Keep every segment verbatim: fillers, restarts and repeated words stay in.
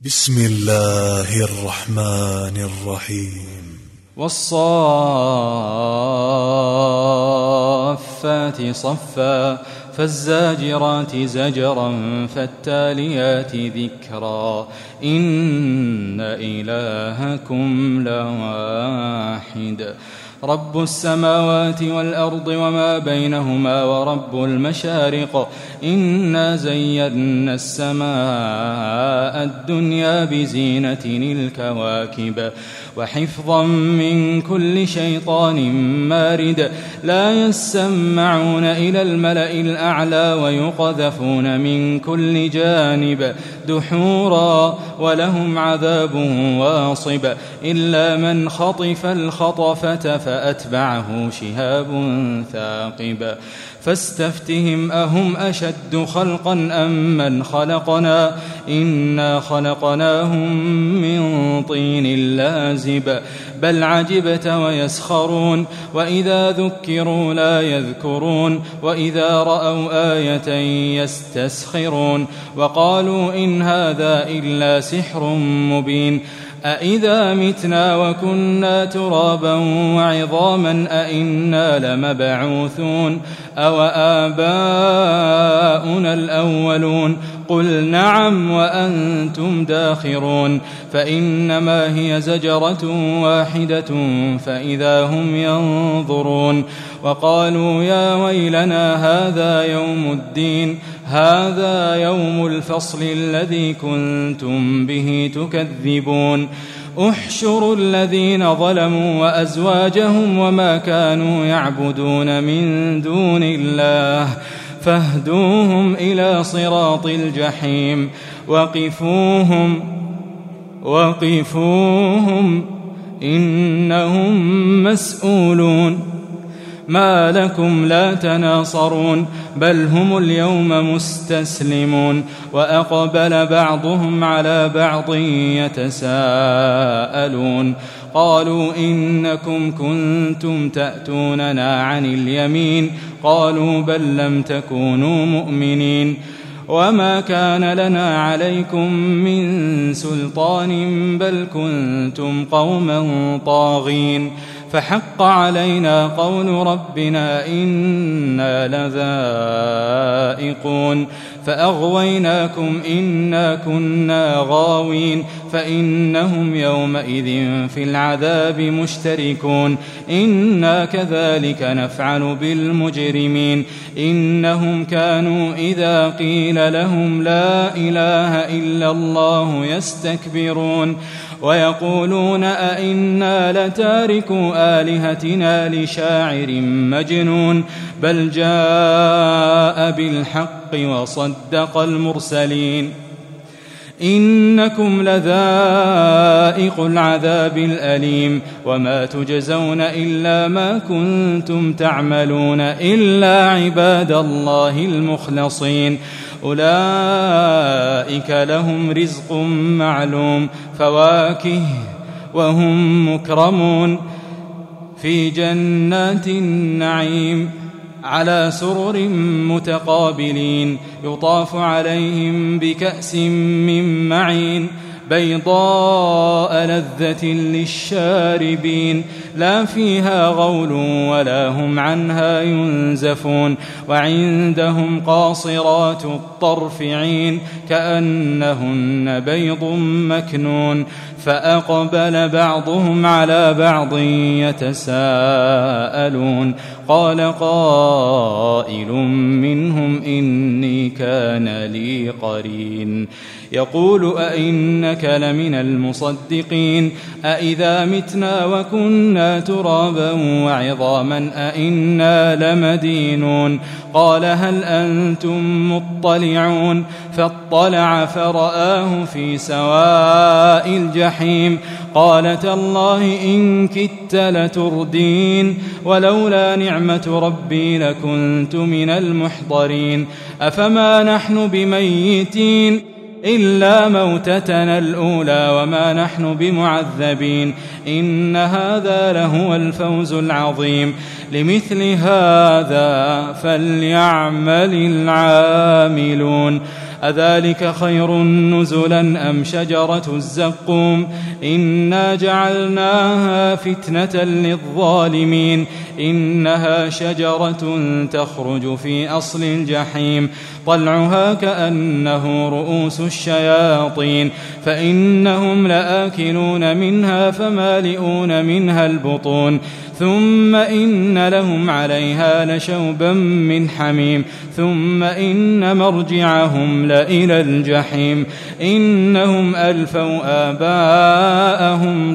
بسم الله الرحمن الرحيم. والصافات صفا فالزاجرات زجرا فالتاليات ذكرا إن إلهكم لواحد رب السماوات والأرض وما بينهما ورب المشارق إنا زينا السماء الدنيا بزينة الكواكب وحفظا من كل شيطان مارد لا يسمعون إلى الملأ الأعلى ويقذفون من كل جانب دحورا ولهم عذاب واصب إلا من خطف الخطفة فأتبعه شهاب ثاقب فاستفتهم أهم أشد خلقا أم من خلقنا إنا خلقناهم من طين لازب بل عجبت ويسخرون وإذا ذكروا لا يذكرون وإذا رأوا آية يستسخرون وقالوا إن هذا إلا سحر مبين أإذا متنا وكنا ترابا وعظاما أإنا لمبعوثون أو آباؤنا الأولون قل نعم وأنتم داخرون فإنما هي زجرة واحدة فإذا هم ينظرون وقالوا يا ويلنا هذا يوم الدين هذا يوم الفصل الذي كنتم به تكذبون احشروا الذين ظلموا وأزواجهم وما كانوا يعبدون من دون الله فاهدوهم إلى صراط الجحيم وقفوهم وقفوهم إنهم مسؤولون ما لكم لا تناصرون بل هم اليوم مستسلمون وأقبل بعضهم على بعض يتساءلون قالوا إنكم كنتم تأتوننا عن اليمين قالوا بل لم تكونوا مؤمنين وما كان لنا عليكم من سلطان بل كنتم قوما طاغين فحق علينا قول ربنا إنا لذائقون فأغويناكم إنا كنا غاوين فإنهم يومئذ في العذاب مشتركون إنا كذلك نفعل بالمجرمين إنهم كانوا إذا قيل لهم لا إله إلا الله يستكبرون ويقولون أئنا لتاركوا آلهتنا لشاعر مجنون بل جاء بالحق وصدق المرسلين إنكم لذائق العذاب الأليم وما تجزون إلا ما كنتم تعملون إلا عباد الله المخلصين أولئك لهم رزق معلوم فواكه وهم مكرمون في جنات النعيم على سرر متقابلين يطاف عليهم بكأس من معين بيضاء لذة للشاربين لا فيها غول ولا هم عنها ينزفون وعندهم قاصرات الطرف عين كأنهن بيض مكنون فأقبل بعضهم على بعض يتساءلون قال قائل منهم إني كان لي قرين يقول أئنك لمن المصدقين أئذا متنا وكنا ترابا وعظاما أئنا لمدينون قال هل أنتم مطلعون فاطلع فرآه في سواء الجحيم قال تالله إن كدت لتردين ولولا نعمة ربي لكنت من المحضرين أفما نحن بميتين إلا موتتنا الأولى وما نحن بمعذبين إن هذا لهو الفوز العظيم لمثل هذا فليعمل العاملون أذلك خير نزلا أم شجرة الزقوم إنا جعلناها فتنة للظالمين إنها شجرة تخرج في أصل الجحيم طلعها كأنه رؤوس الشياطين فإنهم لآكلون منها فمالئون منها البطون ثم إن لهم عليها لشوبا من حميم ثم إن مرجعهم لإلى الجحيم إنهم ألفوا آباءهم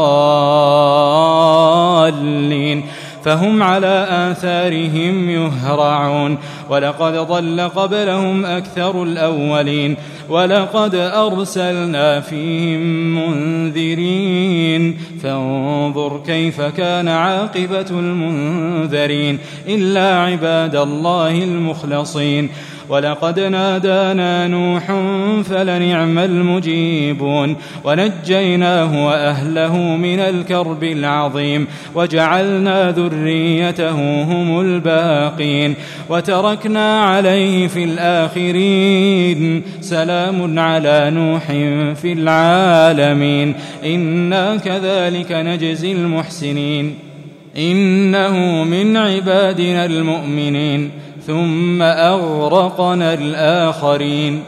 ضالين فهم على آثارهم يهرعون ولقد ضل قبلهم أكثر الأولين ولقد أرسلنا فيهم منذرين فانظر كيف كان عاقبة المنذرين إلا عباد الله المخلصين ولقد نادانا نوح فلنعم المجيبون ونجيناه وأهله من الكرب العظيم وجعلنا ذريته هم الباقين وتركنا عليه في الآخرين سلام على نوح في العالمين إنا كذلك نجزي المحسنين إنه من عبادنا المؤمنين ثم أغرقنا الآخرين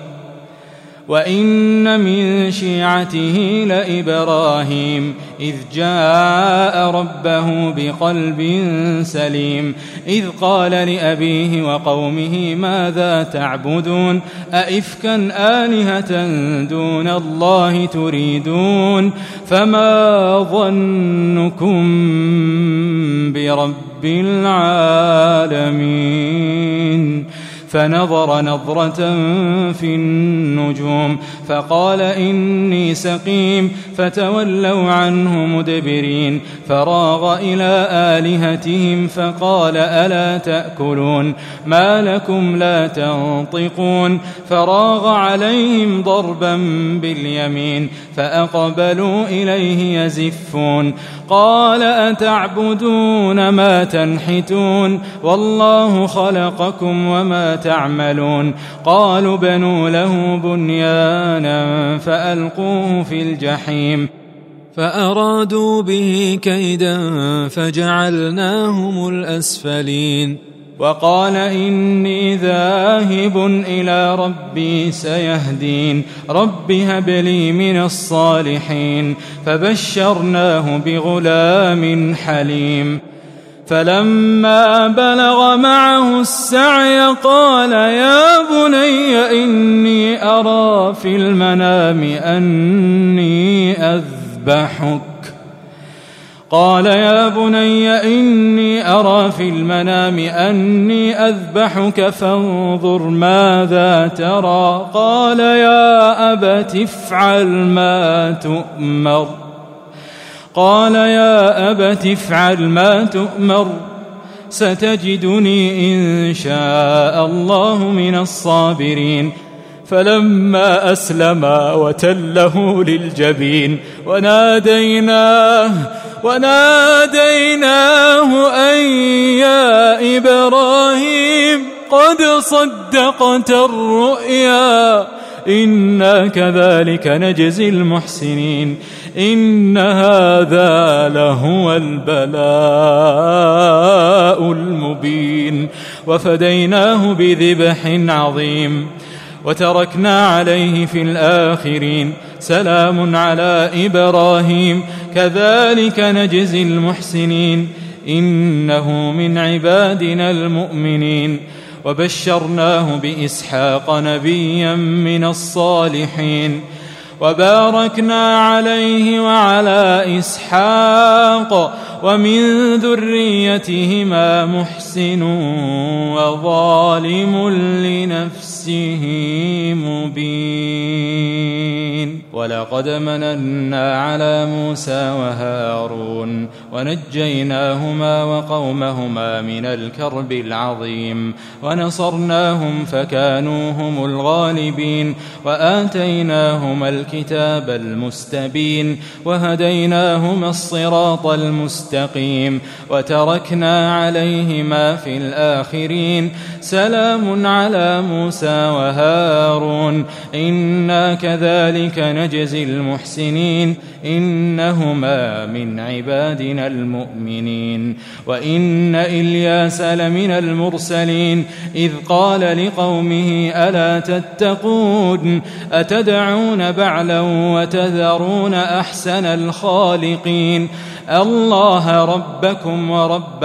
وإن من شيعته لإبراهيم إذ جاء ربه بقلب سليم إذ قال لأبيه وقومه ماذا تعبدون أئفكا آلهة دون الله تريدون فما ظنكم برب العالمين فنظر نظرة في النجوم فقال إني سقيم فتولوا عنه مدبرين فراغ إلى آلهتهم فقال ألا تأكلون ما لكم لا تنطقون فراغ عليهم ضربا باليمين فأقبلوا إليه يزفون قال أتعبدون ما تنحتون والله خلقكم وما تعملون قالوا بنوا له بنيانا فألقوه في الجحيم فأرادوا به كيدا فجعلناهم الأسفلين وقال إني ذاهب إلى ربي سيهدين رب هب لي من الصالحين فبشرناه بغلام حليم فلما بلغ معه السعي قال يا بني إني أرى في المنام أني أذبحك قال يا بني إني أرى في المنام أني أذبحك فانظر ماذا ترى قال يا أبت افعل ما تؤمر قال يا أبت افعل ما تؤمر ستجدني إن شاء الله من الصابرين فلما أسلما وتله للجبين وناديناه وناديناه أن يا إبراهيم قد صدقت الرؤيا إنا كذلك نجزي المحسنين إن هذا لهو البلاء المبين وفديناه بذبح عظيم وتركنا عليه في الآخرين سلام على إبراهيم كذلك نجزي المحسنين إنه من عبادنا المؤمنين وبشرناه بإسحاق نبيا من الصالحين وباركنا عليه وعلى إسحاق ومن ذريتهما محسن وظالم لنفسه مبين. ولقد مننا على موسى وهارون ونجيناهما وقومهما من الكرب العظيم ونصرناهم فكانوا هم الغالبين وآتيناهما الكتاب المستبين وهديناهما الصراط المستقيم وتركنا عليهما في الآخرين سلام على موسى وهارون إنا كذلك نجزي المحسنين إنهما من عبادنا المؤمنين وإن إلياس لمن المرسلين إذ قال لقومه ألا تتقون أتدعون بعلا وتذرون أحسن الخالقين الله ربكم ورب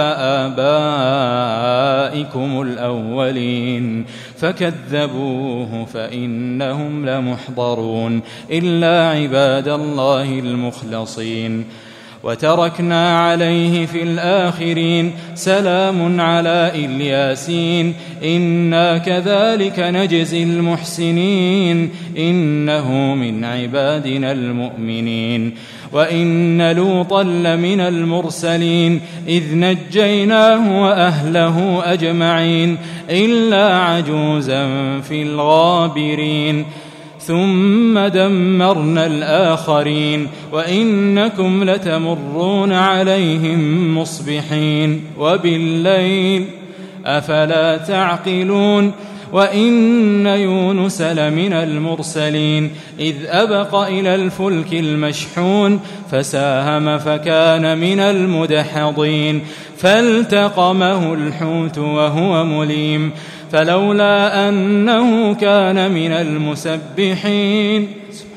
آبائكم الأولين فكذبوه فإنهم لمحضرون إلا عباد الله المخلصين وتركنا عليه في الآخرين سلام على إلياسين إنا كذلك نجزي المحسنين إنه من عبادنا المؤمنين وإن لوطا لمن المرسلين إذ نجيناه وأهله أجمعين إلا عجوزا في الغابرين ثم دمرنا الآخرين وإنكم لتمرون عليهم مصبحين وبالليل أفلا تعقلون وإن يونس لمن المرسلين إذ أبق إلى الفلك المشحون فساهم فكان من المدحضين فالتقمه الحوت وهو مليم فلولا أنه كان من المسبحين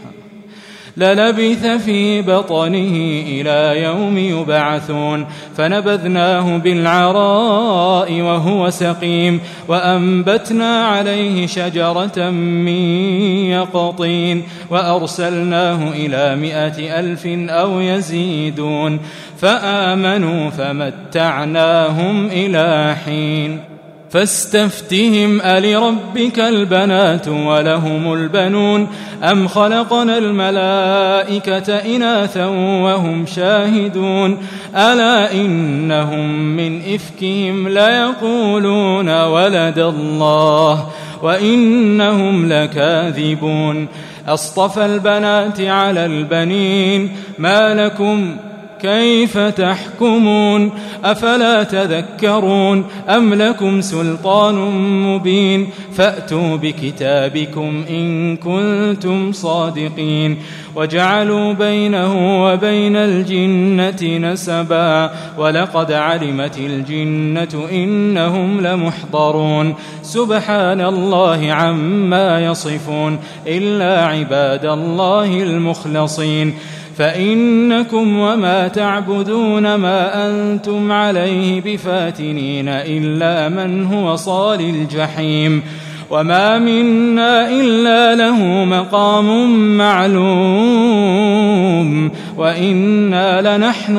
للبث في بطنه إلى يوم يبعثون فنبذناه بالعراء وهو سقيم وأنبتنا عليه شجرة من يقطين وأرسلناه إلى مائة ألف أو يزيدون فآمنوا فمتعناهم إلى حين فاستفتهم ألربك البنات ولهم البنون أم خلقنا الملائكة إناثا وهم شاهدون ألا إنهم من إفكهم ليقولون ولد الله وإنهم لكاذبون أصطفى البنات على البنين ما لكم كيف تحكمون أفلا تذكرون أم لكم سلطان مبين فأتوا بكتابكم إن كنتم صادقين وجعلوا بينه وبين الجنة نسبا ولقد علمت الجنة إنهم لمحضرون سبحان الله عما يصفون إلا عباد الله المخلصين فإنكم وما تعبدون ما أنتم عليه بفاتنين إلا من هو صال الجحيم وما منا إلا له مقام معلوم وإنا لنحن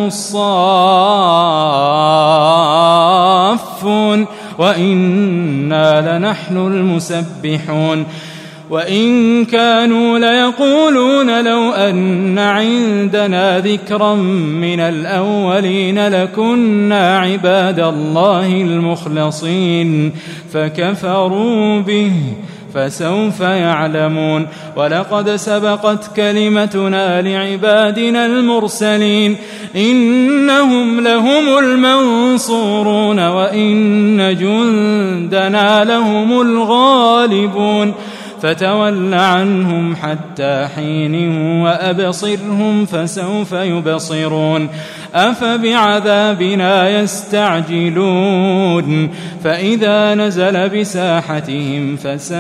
الصافون وإنا لنحن المسبحون وإن كانوا ليقولون لو أن عندنا ذكرا من الأولين لكنا عباد الله المخلصين فكفروا به فسوف يعلمون ولقد سبقت كلمتنا لعبادنا المرسلين إنهم لهم المنصورون وإن جندنا لهم الغالبون فتول عنهم حتى حين وأبصرهم فسوف يبصرون أفبعذابنا يستعجلون فإذا نزل بساحتهم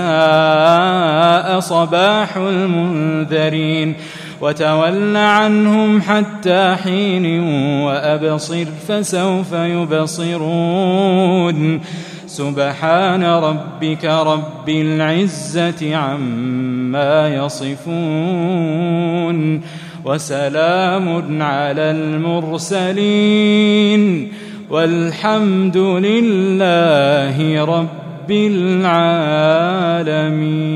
فساء صباح المنذرين وتول عنهم حتى حين وأبصر فسوف يبصرون سبحان ربك رب العزة عما يصفون وسلام على المرسلين والحمد لله رب العالمين.